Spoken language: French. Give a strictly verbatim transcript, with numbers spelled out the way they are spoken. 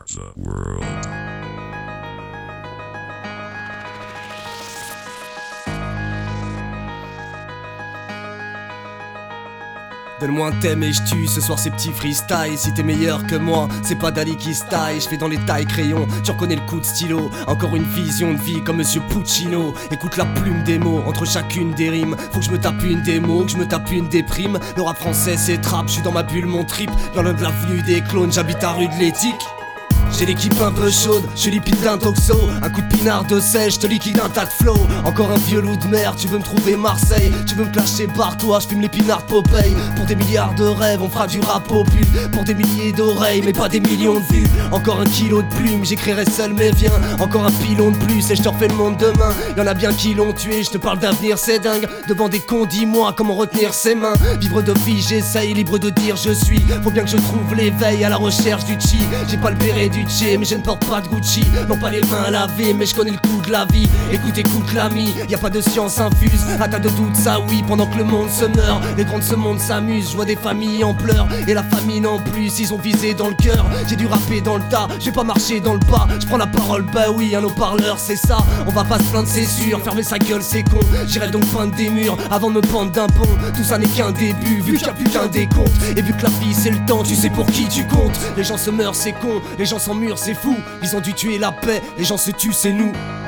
are the world. Donne-moi un thème et je tue, ce soir c'est petit freestyle. Si t'es meilleur que moi, c'est pas Dali qui style. Je fais dans les tailles crayons, tu reconnais le coup de stylo. Encore une vision de vie comme Monsieur Puccino. Écoute la plume des mots, entre chacune des rimes. Faut que je me tape une démo, que je me tape une déprime. Le rap français c'est trap, je suis dans ma bulle, mon trip. Dans l'avenue des clones, j'habite à rue de l'Éthique. J'ai l'équipe un peu chaude, je liquide d'un toxo. Un coup de pinard de sèche, je te liquide un tas de flow. Encore un vieux loup de mer, tu veux me trouver Marseille. Tu veux me clasher par toi, je fume les pinards de Popeye. Pour des milliards de rêves, on fera du rap popule. Pour des milliers d'oreilles, mais pas des millions de vues. Encore un kilo de plumes, j'écrirai seul mais viens. Encore un pilon de plus et je te refais le monde demain. Y'en a bien qui l'ont tué, je te parle d'avenir, c'est dingue. Devant des cons, dis-moi comment retenir ses mains. Vivre de vie, j'essaye, libre de dire je suis. Faut bien que je trouve l'éveil à la recherche du chi. J'ai pas le béret du mais je ne porte pas de Gucci. Non pas les mains lavées, mais je connais le coup de la vie. Écoute, écoute l'ami, y a pas de science infuse. À tas de doutes, ça oui, pendant que le monde se meurt. Les grands de ce monde s'amusent, je vois des familles en pleurs. Et la famine en plus, ils ont visé dans le cœur. J'ai dû rapper dans le tas, j'ai pas marché dans le pas. Je prends la parole, bah oui, un haut-parleur, c'est ça. On va pas se plaindre, c'est sûr, fermer sa gueule, c'est con. J'irai donc peindre des murs avant de me pendre d'un pont. Tout ça n'est qu'un début, vu qu'il y a plus qu'un décompte. Et vu que la vie c'est le temps, tu sais pour qui tu comptes. Les gens se meurent, c'est con, les gens s'emmurent, c'est fou. Ils ont dû tuer la paix, les gens se tuent, c'est nous.